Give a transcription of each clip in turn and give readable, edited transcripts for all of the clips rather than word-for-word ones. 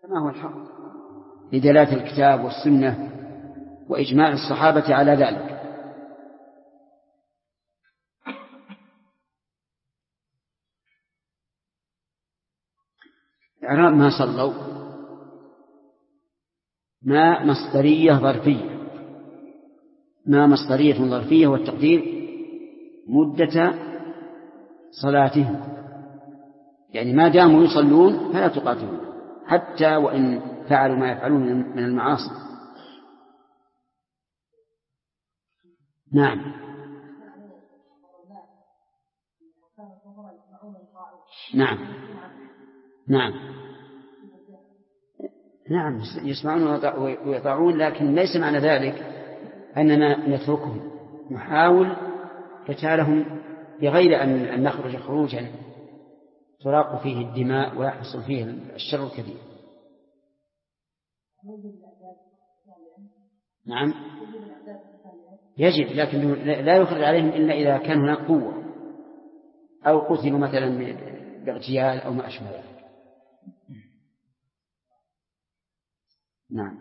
ما هو الحق لدلالة الكتاب والسنة وإجماع الصحابة على ذلك. إعراب ما صلوا ما مصدرية ظرفية، ما مصدرية ظرفية، والتقدير مدة صلاتهم، يعني ما داموا يصلون فلا تقاتلون حتى وإن فعلوا ما يفعلون من المعاصي. نعم نعم نعم نعم يسمعون ويطاعون، لكن ليس معنى ذلك أننا نتركهم، نحاول قتالهم بغير أن نخرج خروجا تراق فيه الدماء ويحصل فيه الشر الكبير. نعم يجب، لكن لا يخرج عليهم إلا إذا كان هناك قوة أو قتلوا مثلا باغتيال أو ما أشبه ذلك. نعم.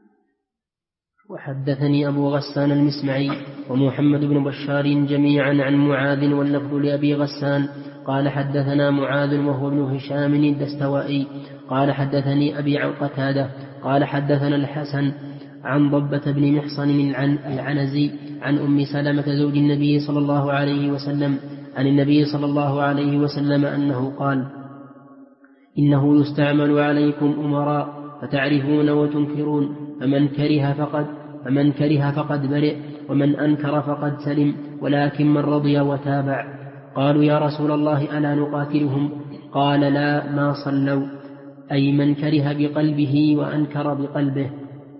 وحدثني أبو غسان المسمعي ومحمد بن بشار جميعا عن معاذ واللفظ لأبي غسان قال حدثنا معاذ وهو ابن هشام الدستوائي قال حدثني أبي عن قتادة قال حدثنا الحسن عن ضبة بن محصن العنزي عن أم سلمة زوج النبي صلى الله عليه وسلم عن النبي صلى الله عليه وسلم أنه قال إنه يستعمل عليكم أمراء فتعرفون وتنكرون، فمن كره فقد برئ ومن أنكر فقد سلم، ولكن من رضي وتابع. قالوا يا رسول الله ألا نقاتلهم؟ قال لا، ما صلوا، أي من كره بقلبه وأنكر بقلبه.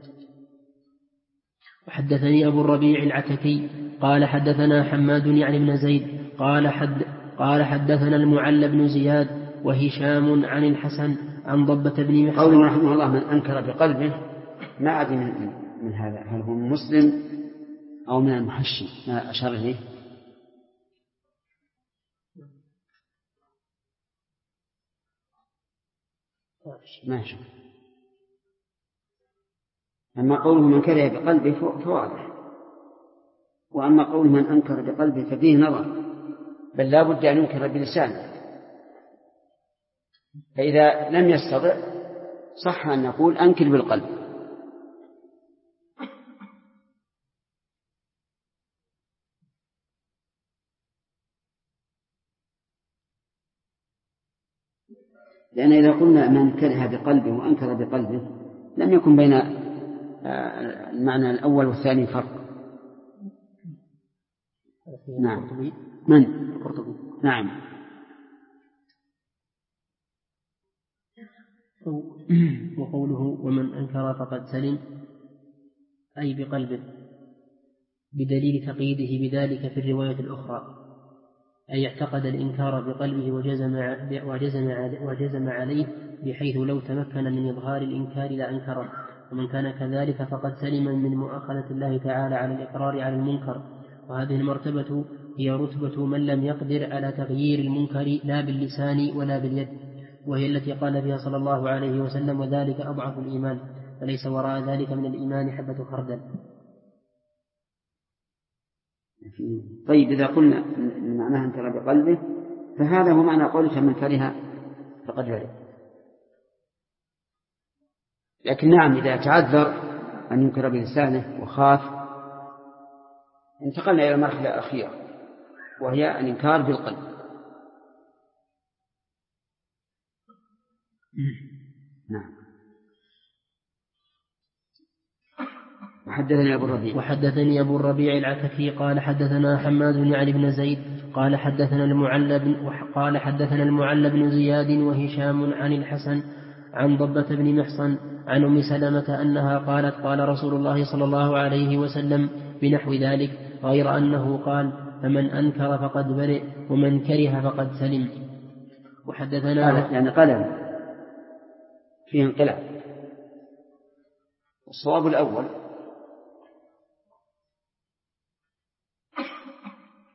وحدثني أبو الربيع العتكي قال حدثنا حماد يعني بن زيد قال حدثنا المعلى بن زياد وهشام عن الحسن عن ضبة بن محصن. قوله رحمه الله من أنكر بقلبه ما أدري من هذا، هل هو من مسلم أو من المحشي ما أشار إليه؟ ماشي. أما قوله من كره بقلبه فواضح، وأما قوله من أنكر بقلبه ففيه نظر، بل لا بد أن ينكر بلسانه، فإذا لم يستطع صح أن نقول أنكر بالقلب. لأن إذا قلنا من كره بقلبه وأنكر بقلبه لم يكن بين المعنى الأول والثاني فرق. نعم. من القرطبي. نعم. وقوله ومن أنكر فقد سلم أي بقلبه، بدليل تقييده بذلك في الرواية الأخرى، أي اعتقد الإنكار بقلبه وجزم عليه، بحيث لو تمكن من إظهار الإنكار لأنكره. ومن كان كذلك فقد سلم من مؤاخذة الله تعالى على الإقرار على المنكر. وهذه المرتبة هي رتبة من لم يقدر على تغيير المنكر لا باللسان ولا باليد، وهي التي قال فيها صلى الله عليه وسلم وذلك أضعف الإيمان، فليس وراء ذلك من الإيمان حبة خردل. طيب إذا قلنا معناها انكر بقلبه فهذا هو معنى قولك من كره فقد برئ. لكن نعم إذا تعذر أن ينكر بلسانه وخاف انتقلنا إلى المرحلة الأخيرة وهي الإنكار بالقلب. نعم. وحدثني أبو الربيع العتكي قال حدثنا حماد يعني بن زيد قال حدثنا المعلى بن زياد وهشام عن الحسن عن ضبة بن محصن عن أم سلمة أنها قالت قال رسول الله صلى الله عليه وسلم بنحو ذلك، غير أنه قال فمن أنكر فقد برئ ومن كره فقد سلم. وحدثنا يعني قلم فيه انقلاب. الصواب الأول.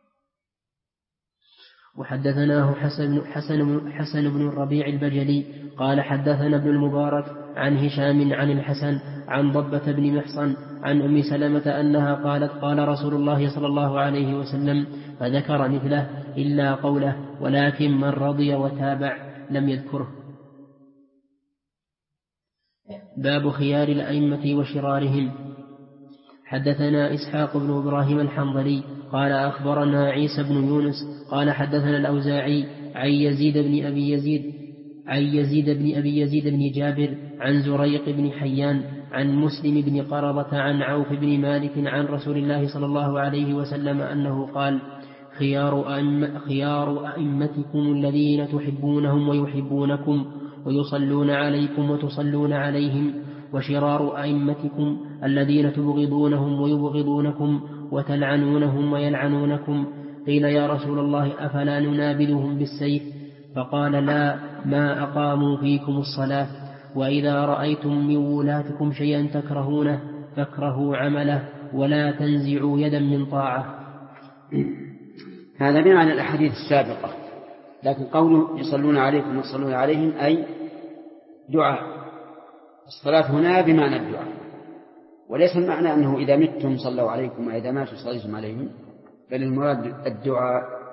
وحدثناه حسن بن الربيع البجلي قال حدثنا ابن المبارك عن هشام عن الحسن عن ضبة بن محصن عن أم سلمة أنها قالت قال رسول الله صلى الله عليه وسلم فذكر مثله إلا قوله ولكن من رضي وتابع لم يذكره. باب خيار الأئمة وشرارهم. حدثنا إسحاق بن إبراهيم الحنظلي قال أخبرنا عيسى بن يونس قال حدثنا الأوزاعي عن يزيد بن أبي يزيد بن جابر عن زريق بن حيان عن مسلم بن قرضة عن عوف بن مالك عن رسول الله صلى الله عليه وسلم أنه قال خيار أئمتكم الذين تحبونهم ويحبونكم ويصلون عليكم وتصلون عليهم وشرار أئمتكم الذين تبغضونهم ويبغضونكم وتلعنونهم ويلعنونكم. قيل يا رسول الله أفلا ننابذهم بالسيف؟ فقال لا ما أقاموا فيكم الصلاة. وإذا رأيتم من ولاتكم شيئا تكرهونه فاكرهوا عمله ولا تنزعوا يدا من طاعة. هذا بمعنى الأحاديث السابقة، لكن قوله يصلون عليكم وتصلون عليهم أي دعاء. الصلاة هنا بمعنى الدعاء، وليس المعنى أنه إذا متم صلوا عليكم وإذا ماتوا صليتم عليهم، بل المراد الدعاء.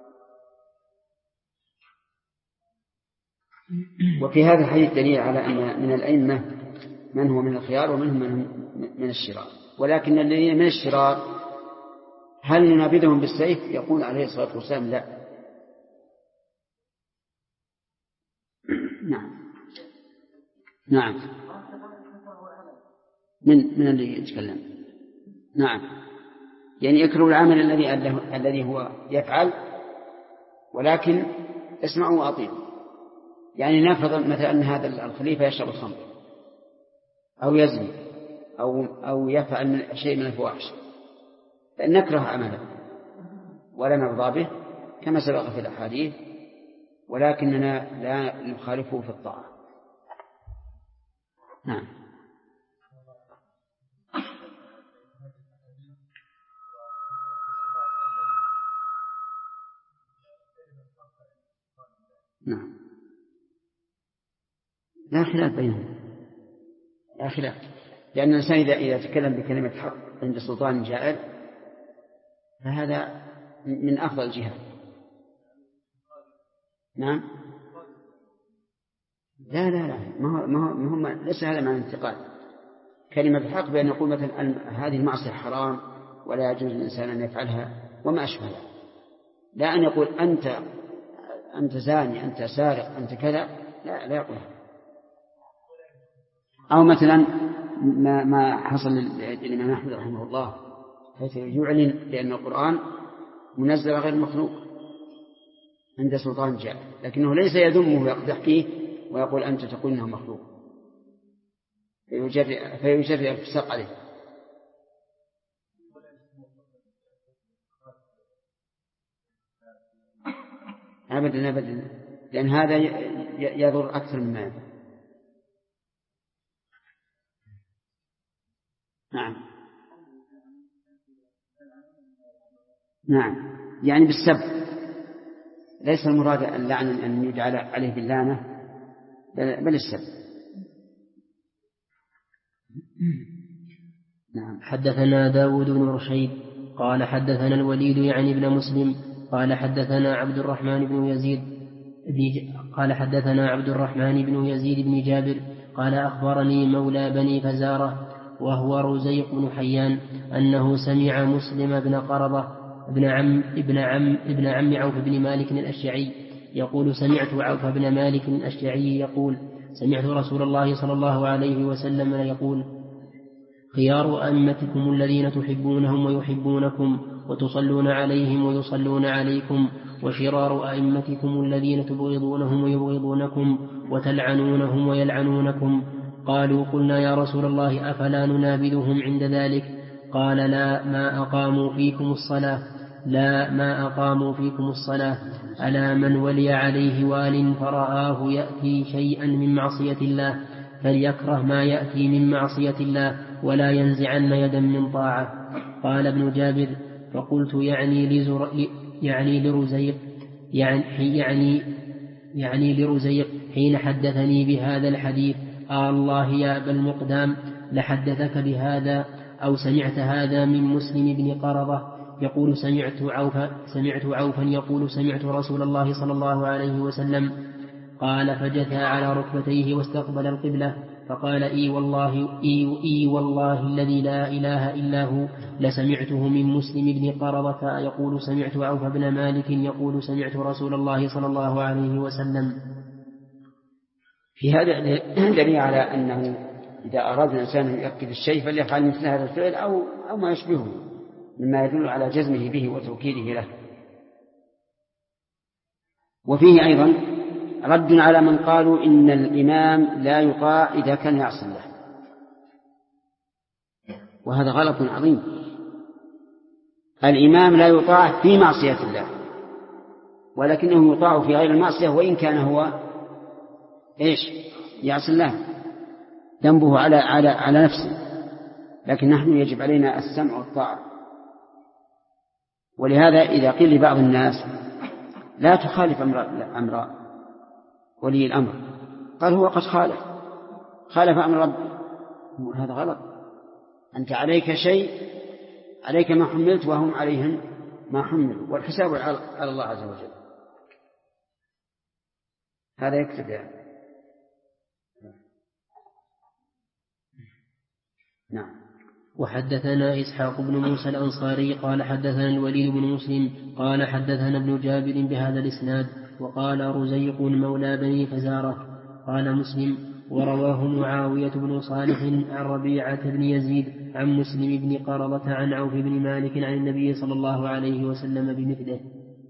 وفي هذا الحديث دليل على أن من الأئمة من هو من الخيار ومنهم من الشرار، ولكن الذين من الشرار هل ننابذهم بالسيف؟ يقول عليه الصلاة والسلام لا. نعم من الذي يتكلم. نعم، يعني يكره العمل الذي هو يفعل، ولكن اسمعوا وأطيعوا. يعني نفرض مثلا أن هذا الخليفة يشرب الخمر أو يزني أو يفعل شيء من الفواحش، فإن نكره عمله ولا نرضى به كما سبق في الأحاديث، ولكننا لا نخالفه في الطاعة. نعم. نعم، لا خلاف بينهم، لا خلاف، لأن الإنسان إذا تكلم بكلمة حق عند سلطان جائر فهذا من أفضل الجهاد. نعم، لا ما هم ليس هذا معنى الانتقاد. كلمة الحق بأن يقول مثلا هذه المعصية حرام ولا يجوز للإنسان أن يفعلها وما أشبهها، لا أن يقول أنت زاني، أنت سارق، أنت كذا، لا يقول. أو مثلا ما حصل للإمام أحمد رحمه الله حيث يعلن بأن القرآن منزل غير مخلوق عند سلطان جائر، لكنه ليس يذمه ويقدح فيه ويقول أنت تقول إنه مخلوق فيجرئ الفساق عليه. أبدا، لأن هذا يضر أكثر مما ينفع. نعم، يعني بالسب، ليس المراد اللعن أن يجعل عليه باللعنة، بل السب. نعم. حدثنا داود بن رشيد قال حدثنا الوليد يعني ابن مسلم قال حدثنا عبد الرحمن بن يزيد بن جابر قال أخبرني مولى بني فزارة وهو رزيق بن حيان أنه سمع مسلم بن قرضة ابن عم عوف بن مالك الأشجعي يقول سمعت عوف بن مالك الأشجعي يقول سمعت رسول الله صلى الله عليه وسلم يقول خيار أئمتكم الذين تحبونهم ويحبونكم وتصلون عليهم ويصلون عليكم وشرار أئمتكم الذين تبغضونهم ويبغضونكم وتلعنونهم ويلعنونكم. قالوا قلنا يا رسول الله أفلا ننابذهم عند ذلك؟ قال لا ما أقاموا فيكم الصلاة ألا من ولي عليه وال فرآه يأتي شيئا من معصية الله فليكره ما يأتي من معصية الله ولا ينزعن يدا من طاعة. قال ابن جابر فقلت يعني لرزيق حين حدثني بهذا الحديث: الله يا أبا المقدام لحدثك بهذا أو سمعت هذا من مسلم بن قرضة يقول سمعت عوفا يقول سمعت رسول الله صلى الله عليه وسلم قال فجثى على ركبتيه واستقبل القبلة فقال إي والله الذي لا إله إلا هو لسمعته من مسلم بن قرضة يقول سمعت عوف بن مالك يقول سمعت رسول الله صلى الله عليه وسلم. في هذا دليل على أنه إذا أراد الإنسان أن يؤكد الشيء فليفعل مثل هذا الفعل أو ما يشبهه مما يدل على جزمه به وتوكيده له. وفيه أيضا رد على من قالوا إن الإمام لا يطاع إذا كان يعصي الله، وهذا غلط عظيم. الإمام لا يطاع في معصية الله، ولكنه يطاع في غير المعصية وإن كان هو يعصي الله، ذنبه على نفسه، لكن نحن يجب علينا السمع والطاعة. ولهذا إذا قيل لبعض الناس لا تخالف أمر ولي الأمر، قال هو قد خالف أمر ربه، هذا غلط. أنت عليك شيء، عليك ما حملت وهم عليهم ما حملوا، والحساب على الله عز وجل. هذا يكتب يعني. نعم. وحدثنا إسحاق بن موسى الأنصاري قال حدثنا الوليد بن مسلم قال حدثنا ابن جابر بهذا الإسناد. وقال رزيق مولى بني فزارة قال مسلم: ورواه معاوية بن صالح عن ربيعة بن يزيد عن مسلم بن قرضة عن عوف بن مالك عن النبي صلى الله عليه وسلم بمثله.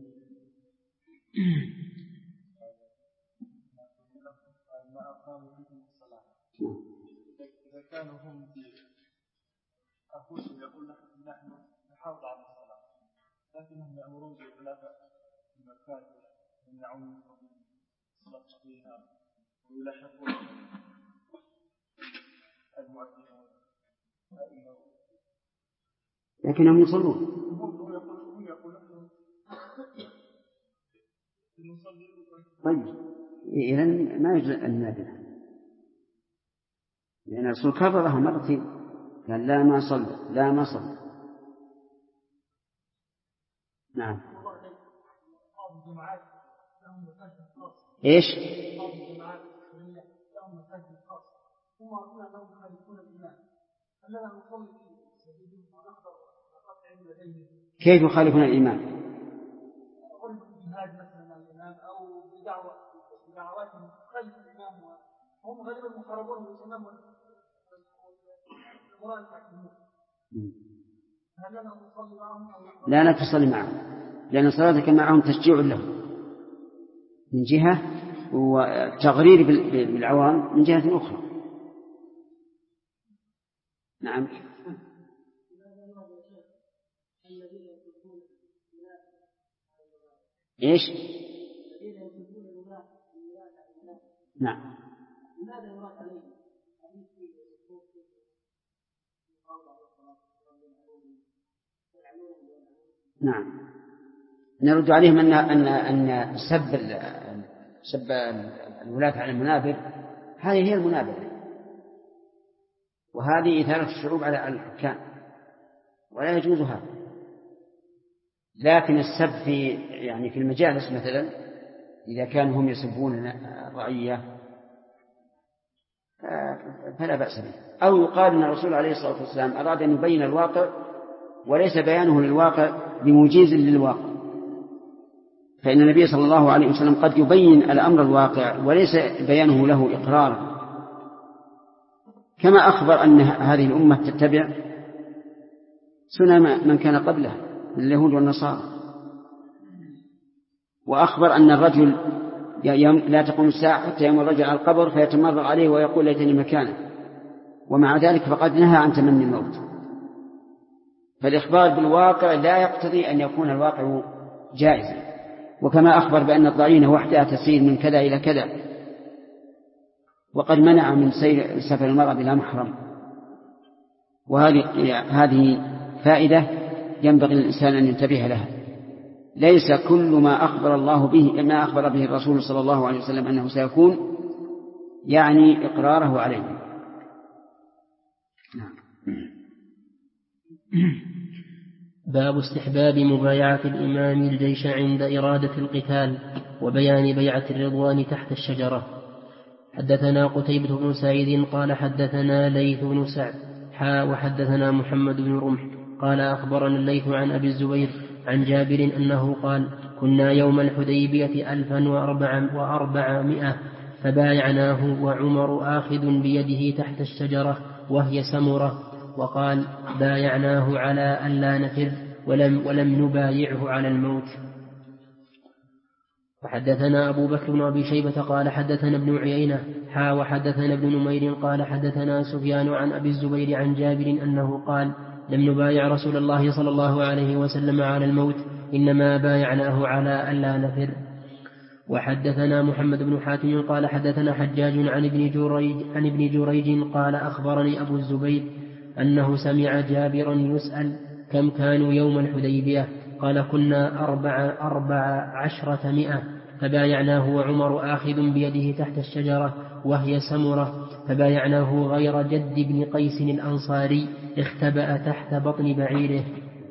يقول نحن نحافظ على الصلاة، لكنهم يأمرون بالخلافة في المكان يمنعون الصلاة فيها ويلاحقون المؤذنين، لكنهم يصلون. هم يقولون طيب إذن ما يجوز أن نادنا، لأن الرسول كررها مرتين، قال لا ما صلى. نعم. ايش؟ كيف يخالفون الإمام؟ هم غالبا مقربون بالإمام لا تصلي معهم، لأن صلاتك معهم تشجيع لهم من جهة، وتغرير بالعوام من جهة أخرى. نعم. إيش؟ نعم. نعم، نرد عليهم أن سب الولاة على المنابر هذه هي المنابرة، وهذه إثارة الشعوب على الحكام، ولا يجوز هذا. لكن السب في المجالس مثلا، إذا كانوا هم يسبون الرعية فلا بأس به. أو يقال أن الرسول عليه الصلاة والسلام أراد أن يبين الواقع وليس بيانه للواقع بموجز للواقع، فإن النبي صلى الله عليه وسلم قد يبين الأمر الواقع وليس بيانه له إقرارا، كما أخبر أن هذه الأمة تتبع سنن من كان قبلها من اليهود والنصارى، وأخبر أن الرجل لا تقوم الساعة حتى يمر الرجل على القبر فيتمرغ عليه ويقول ليتني مكانه، ومع ذلك فقد نهى عن تمني الموت. فالإخبار بالواقع لا يقتضي أن يكون الواقع جائزا، وكما أخبر بأن الضعينة وحدها تسير من كذا إلى كذا، وقد منع من سفر المرأة بلا محرم. وهذه فائدة ينبغي للإنسان أن ينتبه لها، ليس كل ما أخبر الله به ما أخبر به الرسول صلى الله عليه وسلم أنه سيكون يعني إقراره عليه. باب استحباب مبايعة الإمام الجيش عند إرادة القتال وبيان بيعة الرضوان تحت الشجرة. حدثنا قتيبة بن سعيد قال حدثنا ليث بن سعد وحدثنا محمد بن رمح قال أخبرنا الليث عن أبي الزبير عن جابر أنه قال كنا يوم الحديبية 1400 فبايعناه وعمر آخذ بيده تحت الشجرة وهي سمرة، وقال بايعناه على ألا نفر ولم نبايعه على الموت. وحدثنا أبو بكر بن أبي شيبة قال حدثنا ابن عيينة وحدثنا ابن نمير قال حدثنا سفيان عن أبي الزبير عن جابر أنه قال لم نبايع رسول الله صلى الله عليه وسلم على الموت، إنما بايعناه على ألا نفر. وحدثنا محمد بن حاتم قال حدثنا حجاج عن ابن جريج قال أخبرني أبو الزبير أنه سمع جابرا يسأل كم كانوا يوم الحديبية، قال كنا 1400 فبايعناه وعمر آخذ بيده تحت الشجرة وهي سمرة، فبايعناه غير جد بن قيس الأنصاري اختبأ تحت بطن بعيره.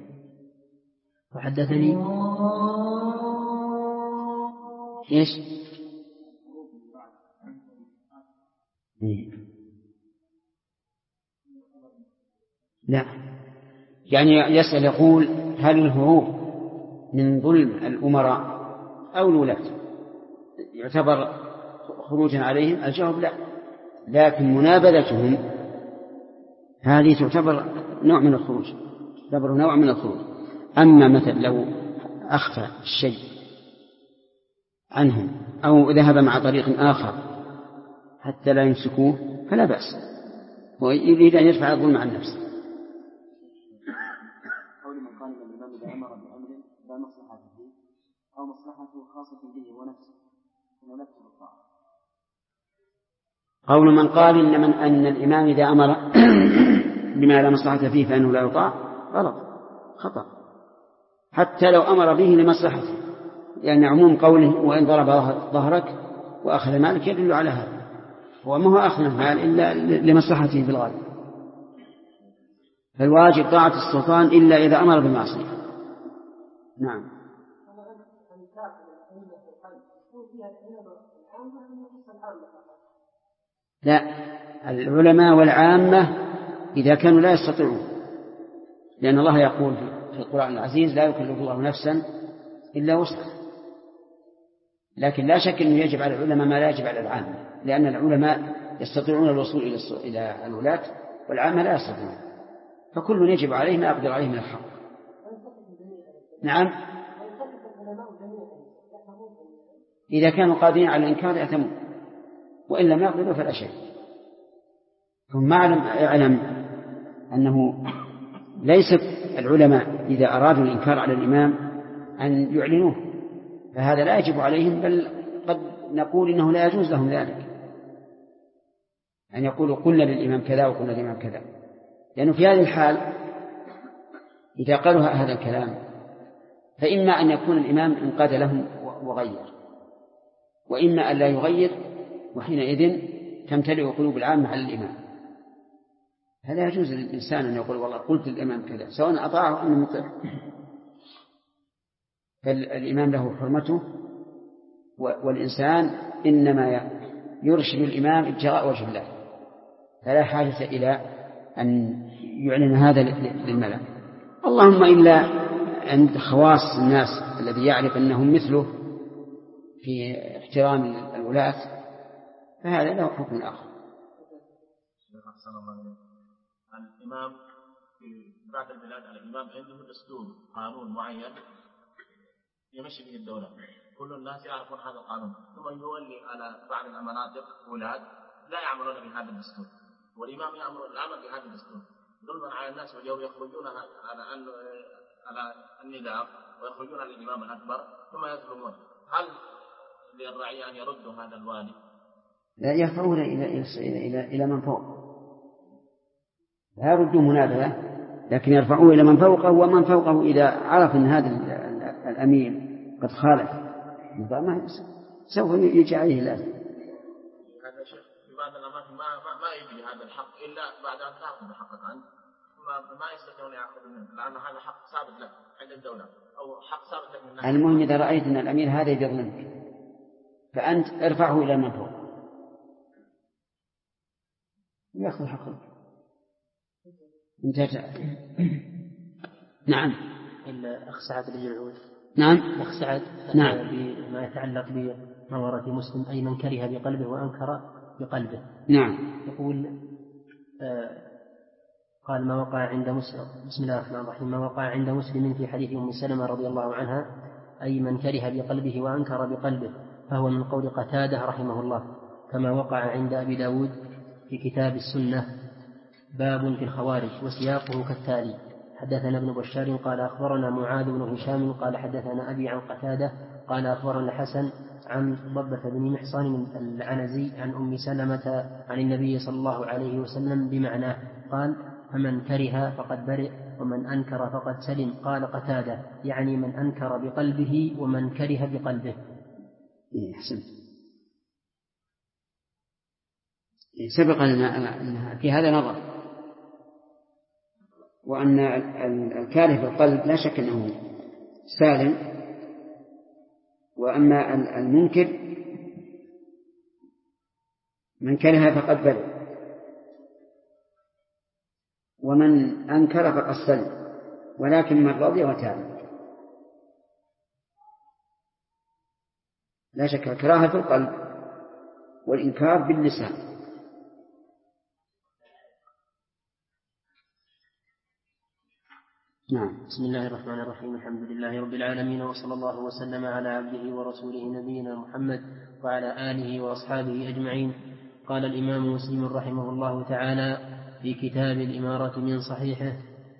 وحدثني إيش؟ لا، يعني يسأل يقول هل الهروب من ظلم الأمراء أو الولاة يعتبر خروجا عليهم؟ الجواب لا، لكن منابذتهم هذه تعتبر نوع من الخروج، أما مثلا لو أخفى الشيء عنهم أو ذهب مع طريق آخر حتى لا يمسكوه فلا بأس، ويريد أن يدفع الظلم عن نفسه. قول من قال أن الإمام إذا أمر بأمر لا مصلحة فيه أو مصلحته خاصة به ونفسه إنه لا تجب الطاعة. قول من قال أن الإمام إذا أمر بما لا مصلحة فيه فإنه لا يطاع غلط، خطأ، حتى لو أمر به لمصلحته، لأن عموم قوله وإن ضرب ظهرك وأخذ مالك يدل على هذا، هو ما هو أخذ المال إلا لمصلحته في الغالب، فالواجب طاعة السلطان إلا إذا أمر بالمعصية. نعم. لا، العلماء والعامة إذا كانوا لا يستطيعون، لأن الله يقول في القرآن العزيز لا يكلف الله نفسا إلا وسعها، لكن لا شك أنه يجب على العلماء ما لا يجب على العامة، لأن العلماء يستطيعون الوصول إلى الولاة والعامة لا يستطيعون، فكل يجب عليه ما أقدر عليه من الحق. نعم، إذا كانوا قادرين على الإنكار يأثمون، وإن لم يقدروا فلا شيء. ثم اعلم أنه ليست العلماء إذا أرادوا الإنكار على الإمام أن يعلنوه، فهذا لا يجب عليهم، بل قد نقول إنه لا يجوز لهم ذلك، أن يقولوا قلنا للإمام كذا وقلنا للإمام كذا، لأنه في هذه الحال إذا قالوا هذا الكلام فإما أن يكون الإمام انقاد لهم وغير، وإما أن لا يغير، وحينئذ تمتلئ قلوب العامة على الإمام. هذا يجوز للإنسان أن يقول والله قلت للإمام كذا سواء أطاعه أم مطيع، فالإمام له حرمته، والإنسان إنما يرشد الإمام ابتغاء وجه الله، فلا حاجة إلى أن يعلن هذا للملأ، اللهم إلا عند خواص الناس الذي يعرف أنهم مثله في احترام الولاة، فهذا له حكم آخر. الإمام في بعض البلاد الإمام عنده دستور قانون معين يمشي به الدولة، كل الناس يعرفون هذا القانون، ثم يولي على بعض المناطق ولاد لا يعملون بهذا الدستور، والإمام يأمر العمل بهذا الدستور ظلما على الناس، واليوم يخرجون على النداء ويخرجون على الإمام الأكبر ثم يظلمون. هل للرعية أن يردوا هذا الوالي؟ لا، يرفعون إلى من فوق، لا يردوا منابذة، لكن يرفعوه إلى من فوقه، ومن فوقه إذا عرف أن هذا الأمير قد خالف نظامه سوف يجي عليه لازم. هذا شيخ في بعض الأماكن ما يجي هذا الحق إلا بعد أن تأخذ حقك عنه، ما يستطيعون يأخذوا منه لأن هذا حق ثابت لك عند الدولة أو حق ثابت لك من الناس. المهم إذا رأيت أن الأمير هذا يظلمك فأنت ارفعه إلى من فوق يأخذ حقك. انتهى. نعم. الأخ سعد بن العود. نعم. الأخ سعد. نعم. بما يتعلق بما ورد في مسلم أي من كره بقلبه وأنكر بقلبه. نعم. يقول قال ما وقع عند مسلم، بسم الله الرحمن الرحيم، ما وقع عند مسلم في حديث أم سلمة رضي الله عنها أي من كره بقلبه وأنكر بقلبه فهو من قول قتادة رحمه الله، كما وقع عند أبي داود في كتاب السنة باب في الخوارج وسياقه كالتالي: حدثنا ابن بشار قال أخبرنا معاذ بن هشام قال حدثنا أبي عن قتادة قال أخبرنا الحسن عن ضبة بن محصن العنزي عن أم سلمة عن النبي صلى الله عليه وسلم بمعناه قال: فمن كره فقد برئ ومن أنكر فقد سلم. قال قتادة يعني من أنكر بقلبه ومن كره بقلبه. أحسنت. سبق لنا في هذا نظر، وأن الكاره بالقلب لا شك أنه سالم، وأما المنكر من كره فقد برئ ومن أنكر فقد سلم، ولكن من رضي وتاب. لا شك الكراهة في القلب والإنكار باللسان. نعم. بسم الله الرحمن الرحيم، الحمد لله رب العالمين، وصلى الله وسلم على عبده ورسوله نبينا محمد وعلى آله وأصحابه أجمعين. قال الإمام مسلم رحمه الله تعالى في كتاب الإمارة من صحيحه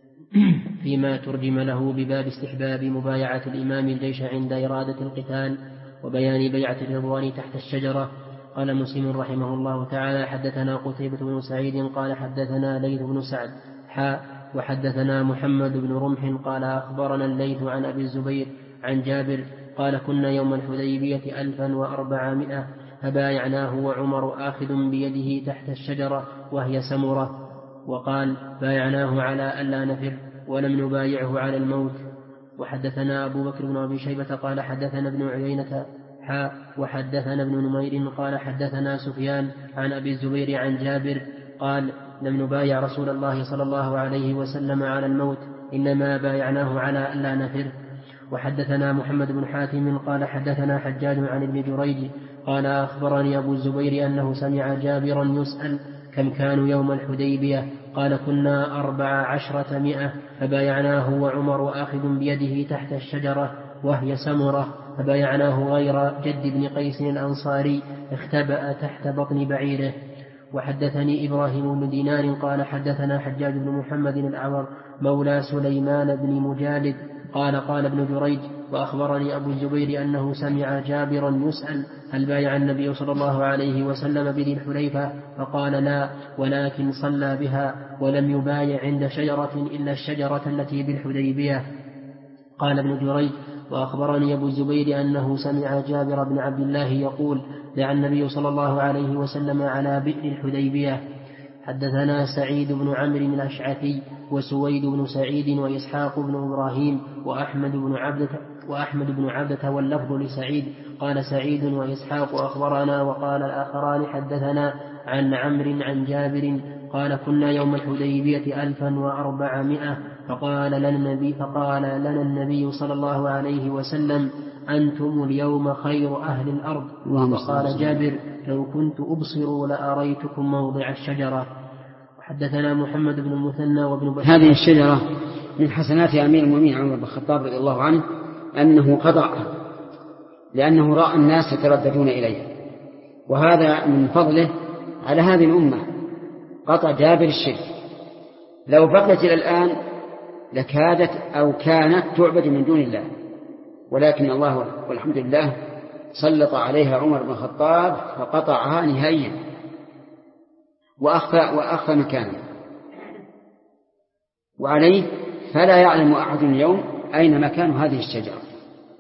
فيما ترجم له بباب استحباب مبايعة الإمام الجيش عند إرادة القتال وبيان بيعة الرضوان تحت الشجرة. قال مسلم رحمه الله تعالى حدثنا قتيبة بن سعيد قال حدثنا ليث بن سعد وحدثنا محمد بن رمح قال أخبرنا الليث عن أبي الزبير عن جابر قال كنا يوم الحديبية 1400 فبايعناه وعمر آخذ بيده تحت الشجرة وهي سمرة، وقال بايعناه على ألا نفر ولم نبايعه على الموت. وحدثنا أبو بكر بن أبي شيبة قال حدثنا ابن عيينة وحدثنا ابن نمير قال حدثنا سفيان عن أبي الزبير عن جابر قال لم نبايع رسول الله صلى الله عليه وسلم على الموت إنما بايعناه على ألا نفر. وحدثنا محمد بن حاتم قال حدثنا حجاج عن ابن جريج قال أخبرني أبو الزبير أنه سمع جابرا يسأل كم كانوا يوم الحديبية قال كنا 1400 فبايعناه وعمر آخذ بيده تحت الشجرة وهي سمرة فبايعناه غير جد بن قيس الأنصاري اختبأ تحت بطن بعيره. وحدثني إبراهيم بن دينار قال حدثنا حجاج بن محمد الأعور مولى سليمان بن مجالد قال ابن جريج وأخبرني أبو الزبير أنه سمع جابرا يسأل هل بايع النبي صلى الله عليه وسلم بذي الحليفة فقال لا ولكن صلى بها ولم يبايع عند شجرة إلا الشجرة التي بالحديبية. قال ابن جريج وأخبرني أبو الزبير أنه سمع جابر بن عبد الله يقول دعا النبي صلى الله عليه وسلم على بئر الحديبية. حدثنا سعيد بن عمرو الأشعثي وسويد بن سعيد وإسحاق بن إبراهيم وأحمد بن عبدة واللفظ لسعيد قال سعيد وإسحاق أخبرنا وقال الآخران حدثنا عن عمرو عن جابر قال كنا يوم الحديبية 1400 فقال لنا النبي صلى الله عليه وسلم أنتم اليوم خير أهل الأرض. وقال جابر لو كنت أبصر لأريتكم موضع الشجرة. وحدثنا محمد بن المثنى وابن بشر. هذه الشجرة من حسنات أمير المؤمنين عمر بن الخطاب رضي الله عنه أنه قطعها لأنه رأى الناس يترددون إليه، وهذا من فضله على هذه الأمة قطع جابر الشرك. لو بقيت إلى الآن لكادت أو كانت تعبد من دون الله، ولكن الله والحمد لله سلط عليها عمر بن الخطاب فقطعها نهائيا وأخفى مكانه، وعليه فلا يعلم أحد اليوم أين مكان هذه الشجرة،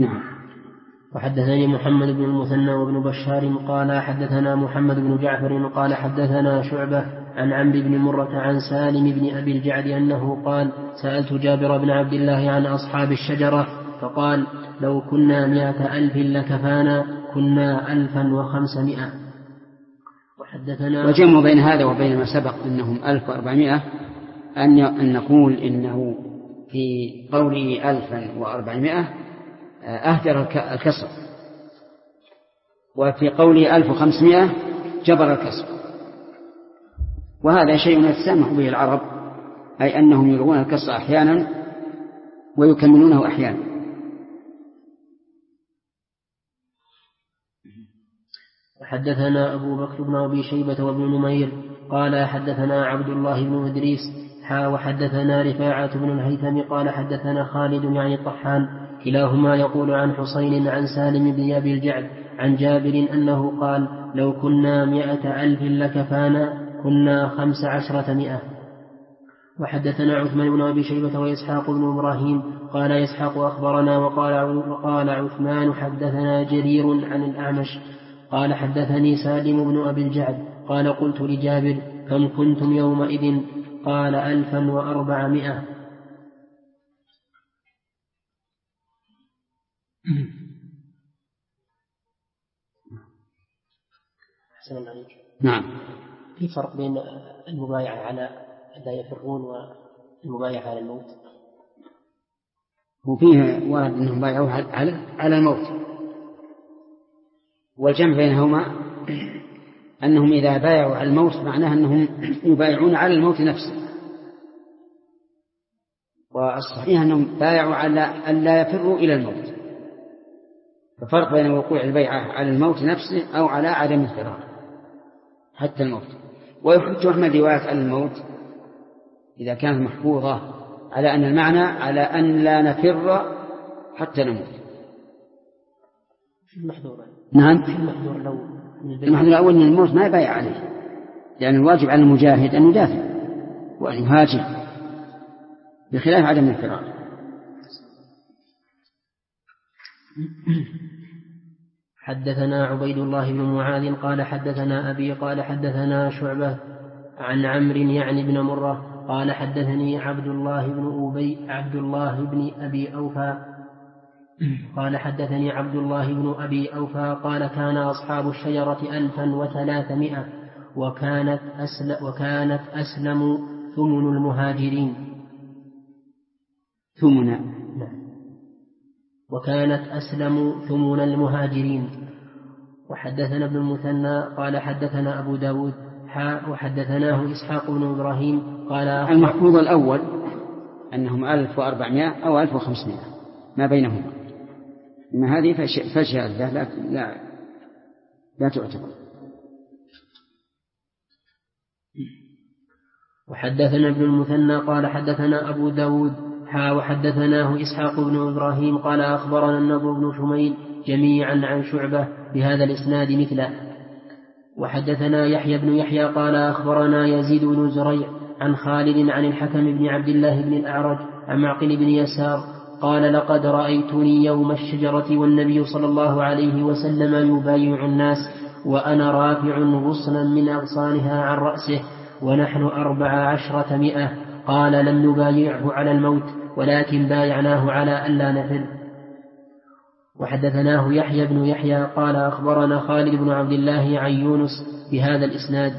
نعم. وحدثني محمد بن المثنى وابن بشار قال حدثنا محمد بن جعفر قال حدثنا شعبة عن عمرو بن مرة عن سالم بن أبي الجعد أنه قال سألت جابر بن عبد الله عن أصحاب الشجرة فقال لو كنا 100,000 لكفانا كنا 1500. وحدثنا وجمع بين هذا وبين ما سبق أنهم 1400 أن نقول إنه في قوله 1400 أهدر الكسر، وفي قوله 1500 جبر الكسر، وهذا شيء يتسامح به العرب، أي أنهم يلغون الكسر أحيانا ويكملونه أحيانا. وحدثنا أبو بكر بن أبي شيبة وابن نمير قال حدثنا عبد الله بن إدريس وحدثنا رفاعة بن الهيثم قال حدثنا خالد يعني الطحان كلاهما يقول عن حسين عن سالم بن أبي الجعد عن جابر أنه قال لو كنا 100,000 لكفانا كنا 1500. وحدثنا عثمان بن أبي شيبة وإسحاق بن إبراهيم قال إسحاق أخبرنا وقال عثمان حدثنا جرير عن الأعمش قال حدثني سالم بن أبي الجعد قال قلت لجابر كم كنتم يومئذ قال 1400. أحسن عليك. نعم. في فرق بين المبايعة على لا يفرون والمبايعة على الموت؟ وفيه وارد أنهم بايعوا على الموت، والجمع بينهما أنهم إذا بايعوا على الموت معناه أنهم يبايعون على الموت نفسه، والصحيح أنهم بايعوا على أن لا يفروا إلى الموت. ففرق بين وقوع البيعة على الموت نفسه أو على عدم الفرار حتى الموت. ويحج أحمد رواية على الموت إذا كانت محفوظة على أن المعنى على أن لا نفر حتى نموت. المحذور. نعم. المحذور لو المحذور الأول أن الموت ما يبايع عليه، لأن الواجب على المجاهد أن يدافع وأن يهاجر بخلاف عدم الفرار. حدثنا عبيد الله بن معاذ قال حدثنا أبي قال حدثنا شعبة عن عمرو يعني بن مرة قال حدثني عبد الله بن أبي أوفى قال حدثني عبد الله بن أبي أوفى قال كان أصحاب الشجرة 1300 وكانت أسلم ثمن المهاجرين. وكانت أسلم ثمن المهاجرين. وحدثنا ابن المثنى قال حدثنا أبو داود وحدثناه إسحاق بن إبراهيم قال المحفوظ الأول أنهم 1400 أو 1500 ما بينهما، أما هذه فشاذة لا تعتبر. وحدثنا ابن المثنى قال حدثنا أبو داود وحدثناه إسحاق بن إبراهيم قال أخبرنا النضر بن شميل جميعا عن شعبة بهذا الإسناد مثله. وحدثنا يحيى بن يحيى قال أخبرنا يزيد بن زريع عن خالد عن الحكم بن عبد الله بن الأعرج عن معقل بن يسار قال لقد رأيتني يوم الشجرة والنبي صلى الله عليه وسلم يبايع الناس وأنا رافع غصنا من أغصانها عن رأسه ونحن 1400. قال لم نبايعه على الموت ولكن بايعناه على ألا نفر. وحدثناه يحيى بن يحيى قال أخبرنا خالد بن عبد الله عن يونس بهذا الإسناد.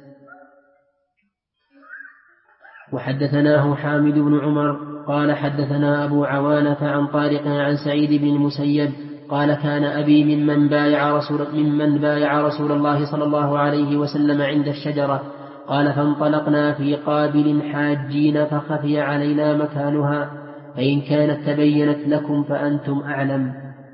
وحدثناه حامد بن عمر قال حدثنا أبو عوانة عن طارق عن سعيد بن المسيب قال كان أبي ممن بايع رسول الله صلى الله عليه وسلم عند الشجرة. قال فانطلقنا في قابل حاجين فخفي علينا مكانها فإن كانت تبينت لكم فأنتم أعلم.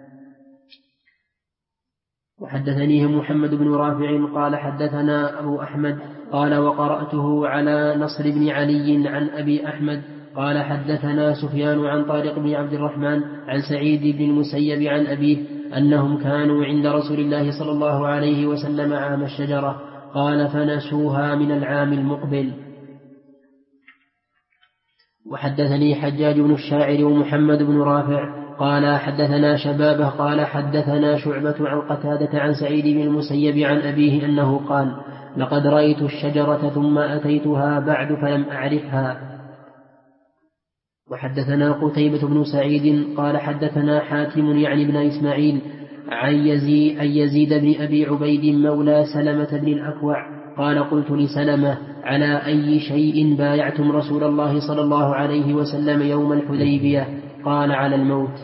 وحدثنيه محمد بن رافع قال حدثنا أبو أحمد قال وقرأته على نصر بن علي عن أبي أحمد قال حدثنا سفيان عن طارق بن عبد الرحمن عن سعيد بن المسيب عن أبيه أنهم كانوا عند رسول الله صلى الله عليه وسلم عام الشجرة قال فنسوها من العام المقبل. وحدثني حجاج بن الشاعر ومحمد بن رافع قال حدثنا شبابه قال حدثنا شعبة عن قتادة عن سعيد بن المسيب عن أبيه أنه قال لقد رأيت الشجرة ثم أتيتها بعد فلم أعرفها. وحدثنا قتيبة بن سعيد قال حدثنا حاتم يعني بن إسماعيل عن يزيد بن أبي عبيد مولى سلمة بن الأكوع قال قلت لسلمة على أي شيء بايعتم رسول الله صلى الله عليه وسلم يوم الحديبية؟ قال على الموت.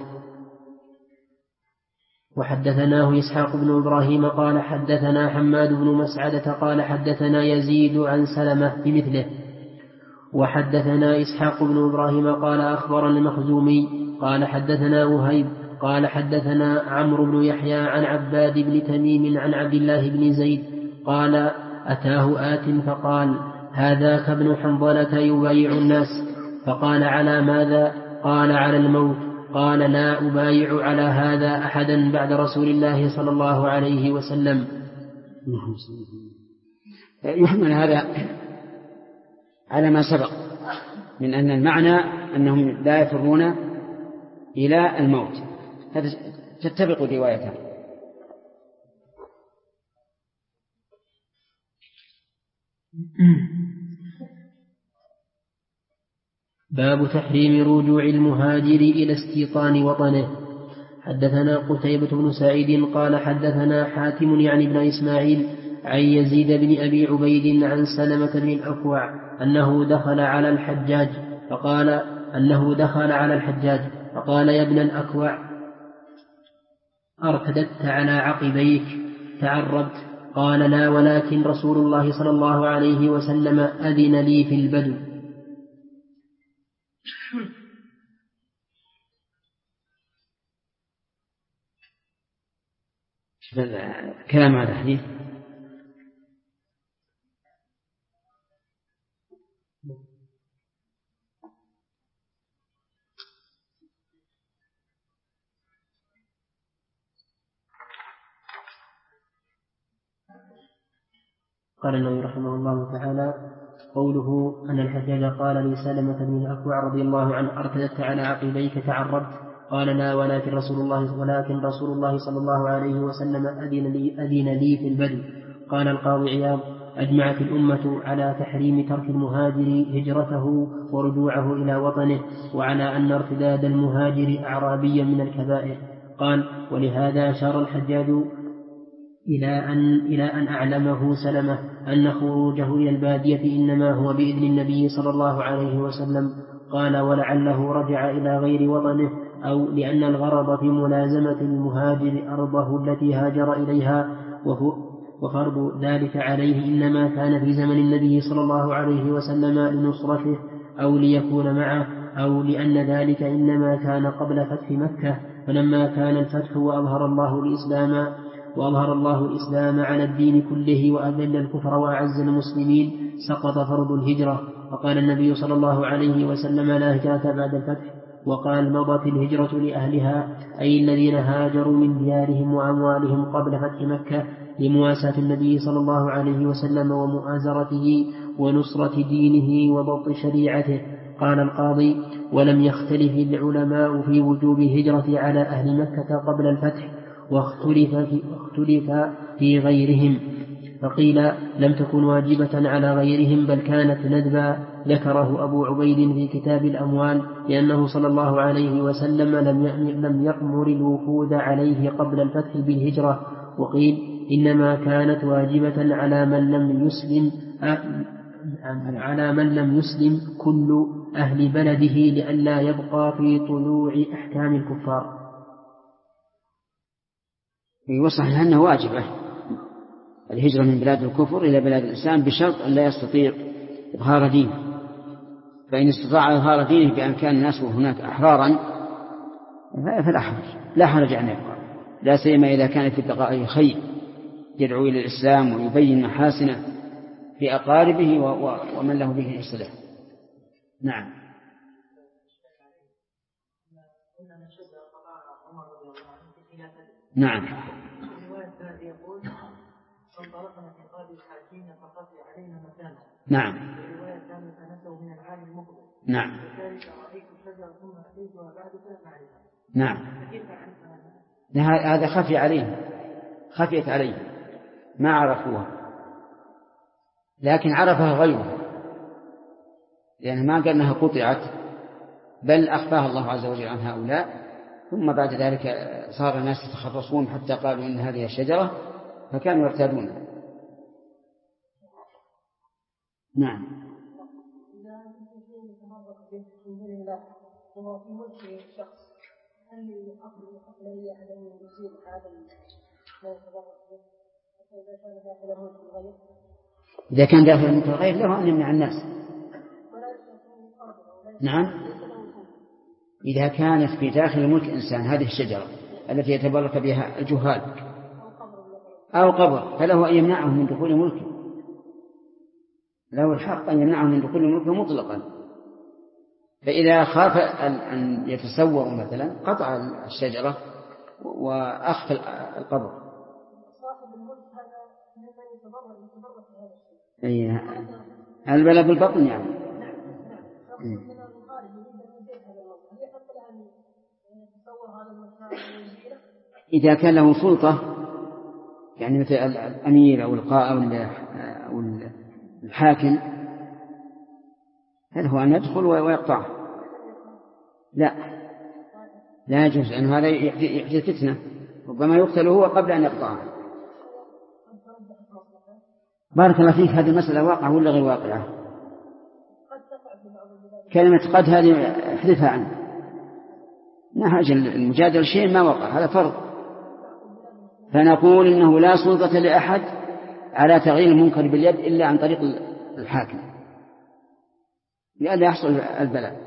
وحدثناه إسحاق بن إبراهيم قال حدثنا حماد بن مسعدة قال حدثنا يزيد عن سلمة بمثله. وحدثنا إسحاق بن إبراهيم قال أخبرنا المخزومي قال حدثنا وهيب قال حدثنا عمرو بن يحيى عن عباد بن تميم عن عبد الله بن زيد قال أتاه آت فقال هذاك ابن حنظلة يبايع الناس. فقال على ماذا؟ قال على الموت. قال لا أبايع على هذا أحدا بعد رسول الله صلى الله عليه وسلم. يحمل هذا على ما سبق من أن المعنى أنهم لا يفرون إلى الموت، هذا تتفق روايتها. باب تحريم رجوع المهاجر إلى استيطان وطنه. حدثنا قتيبة بن سعيد قال حدثنا حاتم يعني بن إسماعيل عن يزيد بن أبي عبيد عن سلمة بن الأكوع أنه دخل على الحجاج فقال يا ابن الأكوع أرتدت على عقبيك تعربت؟ قال لا ولكن رسول الله صلى الله عليه وسلم أذن لي في البدو. كلام هذا الحديث قال النبي رحمه الله تعالى قوله أن الحجاج قال لسلمة بن الأكوع رضي الله عنه أرتدت على عقبيك تعربت؟ قال لا ولكن رسول الله صلى الله عليه وسلم أذن لي في البدو. قال القاضي عياض أجمعت الأمة على تحريم ترك المهاجر هجرته ورجوعه إلى وطنه وعلى أن ارتداد المهاجر أعرابيا من الكبائر. قال ولهذا أشار الحجاج إلى أن أعلمه سلمة أن خروجه إلى البادية إنما هو بإذن النبي صلى الله عليه وسلم. قال ولعله رجع إلى غير وطنه أو لأن الغرض في ملازمة المهاجر أرضه التي هاجر إليها وفرض ذلك عليه إنما كان في زمن النبي صلى الله عليه وسلم لنصرته أو ليكون معه أو لأن ذلك إنما كان قبل فتح مكة فلما كان الفتح وأظهر الله الإسلام على الدين كله وأذل الكفر وأعز المسلمين سقط فرض الهجرة. فقال النبي صلى الله عليه وسلم لا هجرة بعد الفتح. وقال مضت الهجرة لأهلها أي الذين هاجروا من ديارهم وأموالهم قبل فتح مكة لمواساة النبي صلى الله عليه وسلم ومؤازرته ونصرة دينه وضبط شريعته. قال القاضي ولم يختلف العلماء في وجوب الهجرة على أهل مكة قبل الفتح واختلف في غيرهم فقيل لم تكن واجبة على غيرهم بل كانت ندبا ذكره أبو عبيد في كتاب الأموال لأنه صلى الله عليه وسلم لم يأمر الوفود عليه قبل الفتح بالهجرة. وقيل إنما كانت واجبة على من لم يسلم كل أهل بلده لئلا يبقى في طلوع أحكام الكفار. يوصح أنه واجبة الهجرة من بلاد الكفر إلى بلاد الإسلام بشرط أن لا يستطيع إظهار دينه، فإن استطاع إظهار دينه بأن كان الناس هناك أحرارا فلا حرج، لا حرج أن يبقى، لا سيما إذا كان في بقائه خير يدعو إلى الإسلام ويبين محاسنه في أقاربه ومن له به صلة. نعم. نعم. نعم. نعم. نعم. هذا خفي عليهم، خفيت عليهم ما عرفوها، لكن عرفها غيره، لأن ما قال أنها قطعت، بل أخفاها الله عز وجل عن هؤلاء. ثم بعد ذلك صار الناس يتخرصون حتى قالوا إن هذه الشجرة، فكانوا يرتادون. نعم. إذا كان داخل الملك الغير له أن يمنع الناس. نعم. إذا كانت في داخل الملك إنسان هذه الشجرة التي يتبرك بها الجهال أو قبر، فله أن يمنعه من دخول ملكه، له الحق أن يمنعه من دخول ملكه مطلقا. فإذا خاف أن يتسور مثلا قطع الشجرة وأخفى القبر. البلاء بالبطن يعني. إذا كان له سلطة يعني مثل الأمير أو القائد أو الحاكم، هل هو أن يدخل ويقطعه؟ لا يجوز، لأن هذا يحدث فتنة، ربما يقتل هو قبل أن يقطعه. بارك الله فيك، هذه المسألة واقعة ولا غير واقعة؟ كلمة قد هذه احذفها عنه، نهج المجادل شيء ما وقع، هذا فرض. فنقول إنه لا سلطة لأحد على تغيير المنكر باليد إلا عن طريق الحاكم، لئلا يحصل البلاء.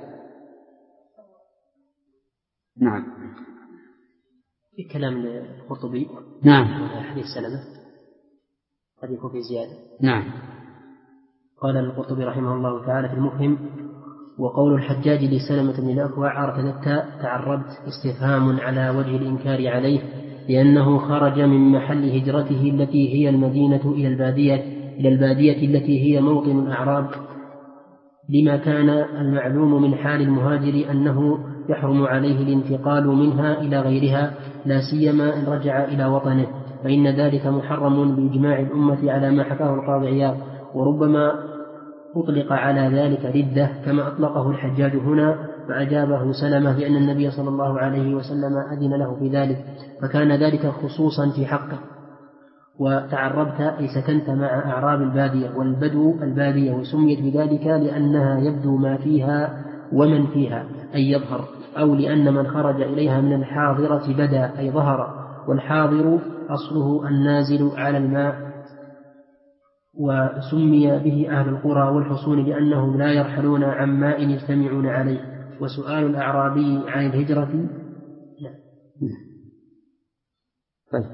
نعم. في كلام القرطبي. نعم. حديث سلمة قد يكون في زيادة. نعم. قال القرطبي رحمه الله تعالى في المفهم: وقول الحجاج لسلمة بن الأكوع ارتدت تعربت استفهام على وجه الإنكار عليه، لأنه خرج من محل هجرته التي هي المدينة إلى البادية التي هي موطن الأعراب، لما كان المعلوم من حال المهاجر أنه يحرم عليه الانتقال منها إلى غيرها، لا سيما إن رجع إلى وطنه، فإن ذلك محرم بإجماع الأمة على ما حكاه القاضي عياض. وربما أطلق على ذلك ردة كما أطلقه الحجاج هنا، فأجابه سلمة بأن النبي صلى الله عليه وسلم أذن له في ذلك، فكان ذلك خصوصا في حقه. وتعربت أي سكنت مع أعراب البادية، والبدو البادية، وسميت بذلك لأنها يبدو ما فيها ومن فيها أي يظهر، أو لأن من خرج إليها من الحاضرة بدا أي ظهر، والحاضر أصله النازل على الماء. وسمي به أهل القرى والحصون لأنهم لا يرحلون عن ماء يجتمعون عليه. وسؤال الأعرابي عن الهجرة لا. طيب.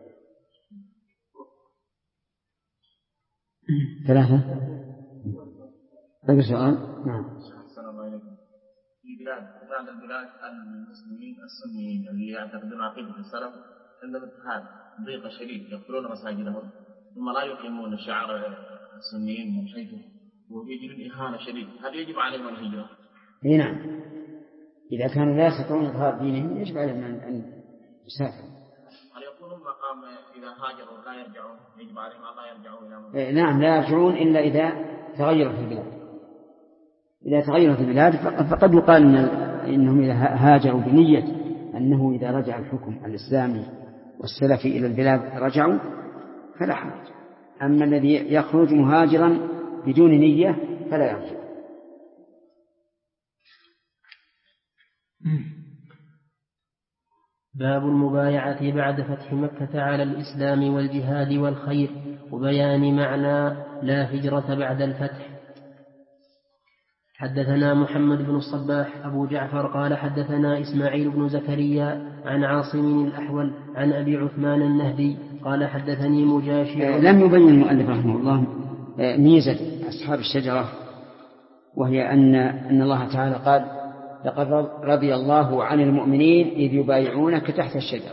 3 طيب سؤال. نعم. السلام عليكم. في بعض البلاد المسلمين السنيين اللي يعتقدون عقيدة السلف عندهم اتحاد ضيق شديد، يقتلون مساجدهم ثم لا يقيمون شعار السنيين من حيث ويجدون إهانة شديد، هل يجب عليهم الهجرة؟ نعم، إذا كانوا لا يستطيعون إظهار دينهم يجب عليهم أن يسافروا. هل يكونون مقام إذا هاجروا لا يرجعون، يجب عليهم أن لا يرجعوا إلى مكان؟ نعم، لا يرجعون إلا إذا تغيروا في البلاد. إذا تغيروا في البلاد فقد يقال إنهم إذا هاجروا بنية أنه إذا رجع الحكم الإسلامي والسلفي إلى البلاد رجعوا فلا حرج. أما الذي يخرج مهاجرا بدون نية فلا يرجع. باب المبايعة بعد فتح مكة على الإسلام والجهاد والخير، وبيان معنى لا هجرة بعد الفتح. حدثنا محمد بن الصباح أبو جعفر قال حدثنا إسماعيل بن زكريا عن عاصم الأحول عن أبي عثمان النهدي قال حدثني مجاشع. لم يبين المؤلف رحمه الله ميزة أصحاب الشجرة، وهي أن الله تعالى قال لقد رضي الله عن المؤمنين إذ يبايعونك تحت الشجرة،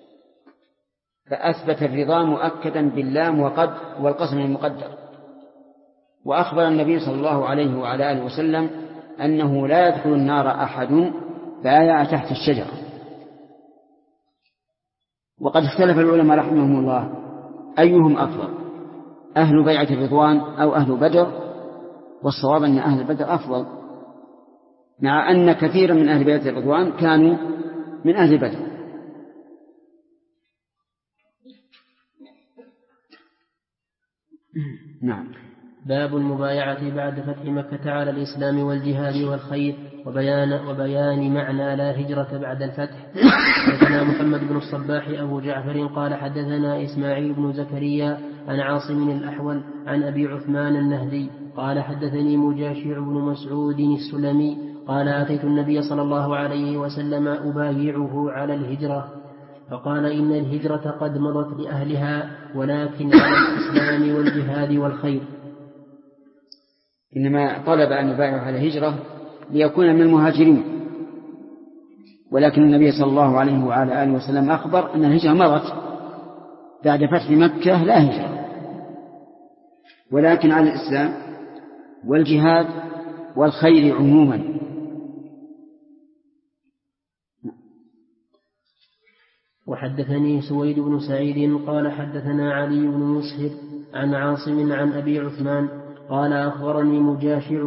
فأثبت الرضا مؤكدا باللام وقد والقسم المقدر. وأخبر النبي صلى الله عليه وعلى آله وسلم أنه لا يدخل النار أحد بايع تحت الشجرة، وقد اختلف العلماء رحمهم الله أيهم أفضل، أهل بيعة الرضوان أو أهل بدر، والصواب أن أهل بدر أفضل، مع أن كثيرا من أهل بيعة الرضوان كانوا من أهل بدر. نعم. باب المبايعة بعد فتح مكة على الإسلام والجهاد والخير وبيان معنى لا هجرة بعد الفتح. حدثنا محمد بن الصباح أبو جعفر قال حدثنا إسماعيل بن زكريا عن عاصم الأحول عن أبي عثمان النهدي قال حدثني مجاشع بن مسعود السلمي قال أتيت النبي صلى الله عليه وسلم أبايعه على الهجرة فقال إن الهجرة قد مضت لأهلها ولكن على الإسلام والجهاد والخير. إنما طلب أن يبايعه على الهجرة ليكون من المهاجرين، ولكن النبي صلى الله عليه وعلى آله وسلم أخبر أن الهجرة مضت بعد فتح مكة لا هجرة، ولكن على الإسلام والجهاد والخير عموما. وحدثني سويد بن سعيد قال حدثنا علي بن مسهر عن عاصم عن أبي عثمان قال أخبرني مجاشع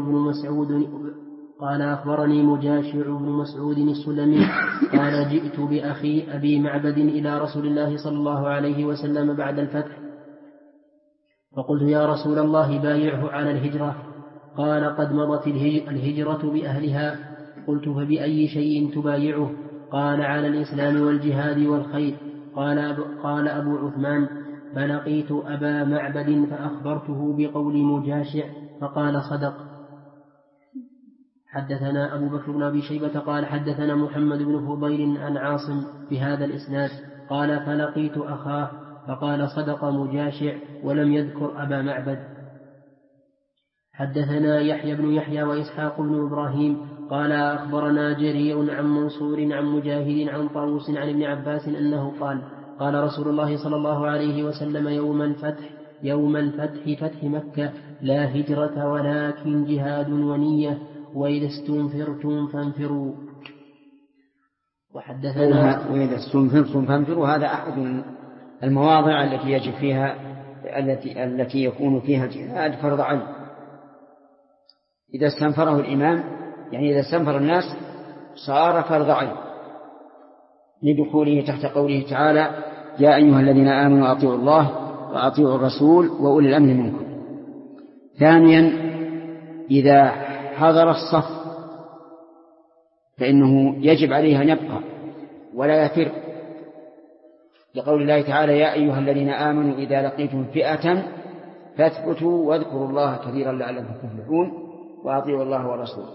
بن مسعود السلمي قال جئت بأخي أبي معبد إلى رسول الله صلى الله عليه وسلم بعد الفتح فقلت يا رسول الله بايعه على الهجرة قال قد مضت الهجرة بأهلها. قلت فبأي شيء تبايعه؟ قال على الإسلام والجهاد والخير. قال أبو عثمان فلقيت أبا معبد فأخبرته بقول مجاشع فقال صدق. حدثنا أبو بكر بن أبي شيبة قال حدثنا محمد بن فضيل عن عاصم بهذا الإسناد قال فلقيت أخاه فقال صدق مجاشع ولم يذكر أبا معبد. حدثنا يحيى بن يحيى وإسحاق بن إبراهيم قال أخبرنا جرير عن منصور عن مجاهد عن طاووس عن ابن عباس أنه قال رسول الله صلى الله عليه وسلم يوم الفتح فتح مكة لا هجرة ولكن جهاد ونية وإذا استنفرتم فانفروا. وإذا استنفرتم فانفروا هذا أحد المواضع التي يجب فيها التي يكون فيها الجهاد فرض عين. إذا استنفره الإمام يعني إذا استنفر الناس صار فرض عين لدخوله تحت قوله تعالى يا أيها الذين آمنوا أطيعوا الله وأطيعوا الرسول وأولي الأمر منكم. ثانيا إذا حضر الصف فإنه يجب عليه أن يبقى ولا يفر لقول الله تعالى يا أيها الذين آمنوا إذا لقيتم فئة فاثبتوا واذكروا الله كثيرا لعلكم تفلحون وأطيعوا الله ورسوله.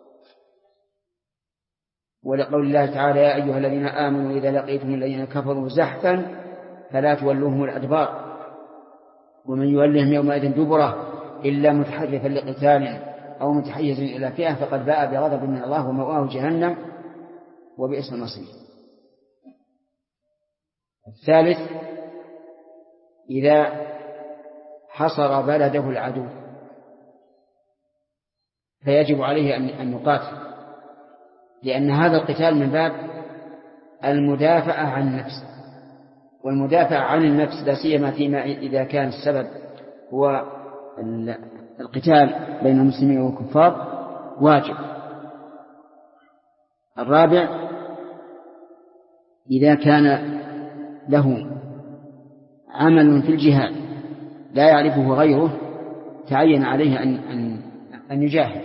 ولقول الله تعالى يا أيها الذين آمنوا إذا لقيتم الذين كفروا زحفا فلا تولوهم الأدبار ومن يولهم يومئذ دبره إلا متحرفا لقتال أو متحيز إلى فئة فقد باء بغضب من الله ومأواه جهنم وبئس المصير. الثالث إذا حصر بلده العدو فيجب عليه أن يقاتل، لأن هذا القتال من باب المدافعة عن النفس، والمدافع عن النفس لا سيما فيما إذا كان السبب هو القتال بين المسلمين والكفار واجب. الرابع إذا كان له عمل في الجهاد لا يعرفه غيره تعين عليه أن يجاهد.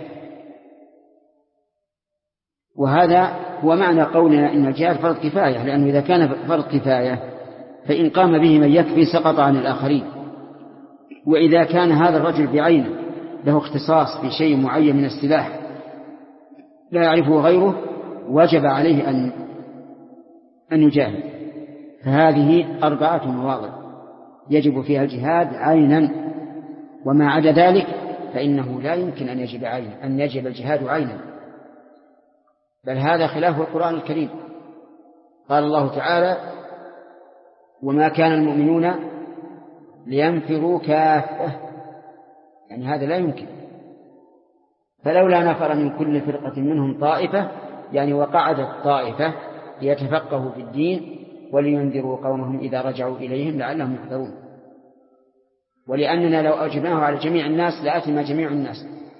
وهذا هو معنى قولنا إن الجهاد فرض كفاية، لأنه إذا كان فرض كفاية فإن قام به من يكفي سقط عن الآخرين. وإذا كان هذا الرجل بعينه له اختصاص في شيء معين من السلاح لا يعرفه غيره وجب عليه أن يجاهد. فهذه 4 مواضع يجب فيها الجهاد عينا، وما عدا ذلك فإنه لا يمكن أن يجب الجهاد عينا، بل هذا خلاف القرآن الكريم. قال الله تعالى وما كان المؤمنون لينفروا كافة، يعني هذا لا يمكن. فلولا نفر من كل فرقة منهم طائفة، يعني وقعدت طائفة ليتفقهوا في الدين ولينذروا قومهم إذا رجعوا إليهم لعلهم يحذرون. ولأننا لو أوجبناه على جميع الناس لأثم جميع الناس،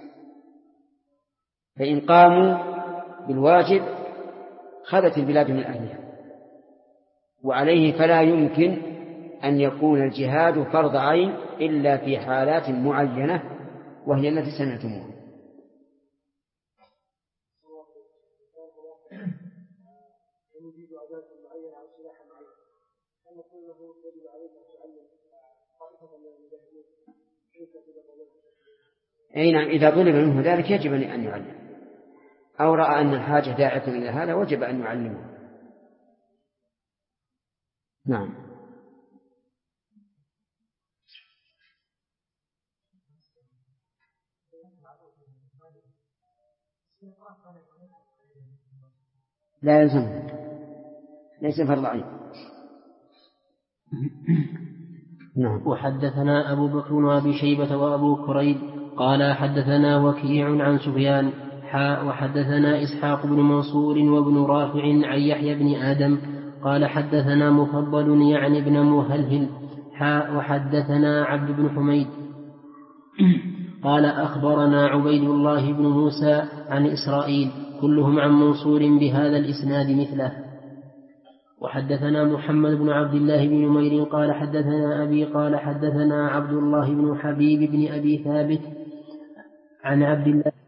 فإن قاموا بالواجب خذت البلاد من أهلها، وعليه فلا يمكن أن يكون الجهاد فرض عين إلا في حالات معينة وهي التي سمعتموها. أي نعم، إذا طلب منه ذلك يجب أن يعلم، أو رأى أن الحاجة داعية إلى هذا وجب أن يعلمه. نعم. لا يلزم، ليس فرض عين. نعم. وحدثنا أبو بكر وأبي شيبة وأبو كريب قال حدثنا وكيع عن سفيان وحدثنا إسحاق بن منصور وابن رافع عن يحيى بن آدم قال حدثنا مفضل يعني ابن مهلهل وحدثنا عبد بن حميد قال أخبرنا عبيد الله بن موسى عن إسرائيل كلهم عن منصور بهذا الإسناد مثله. وحدثنا محمد بن عبد الله بن نمير قال حدثنا أبي قال حدثنا عبد الله بن حبيب بن أبي ثابت عن عبد الله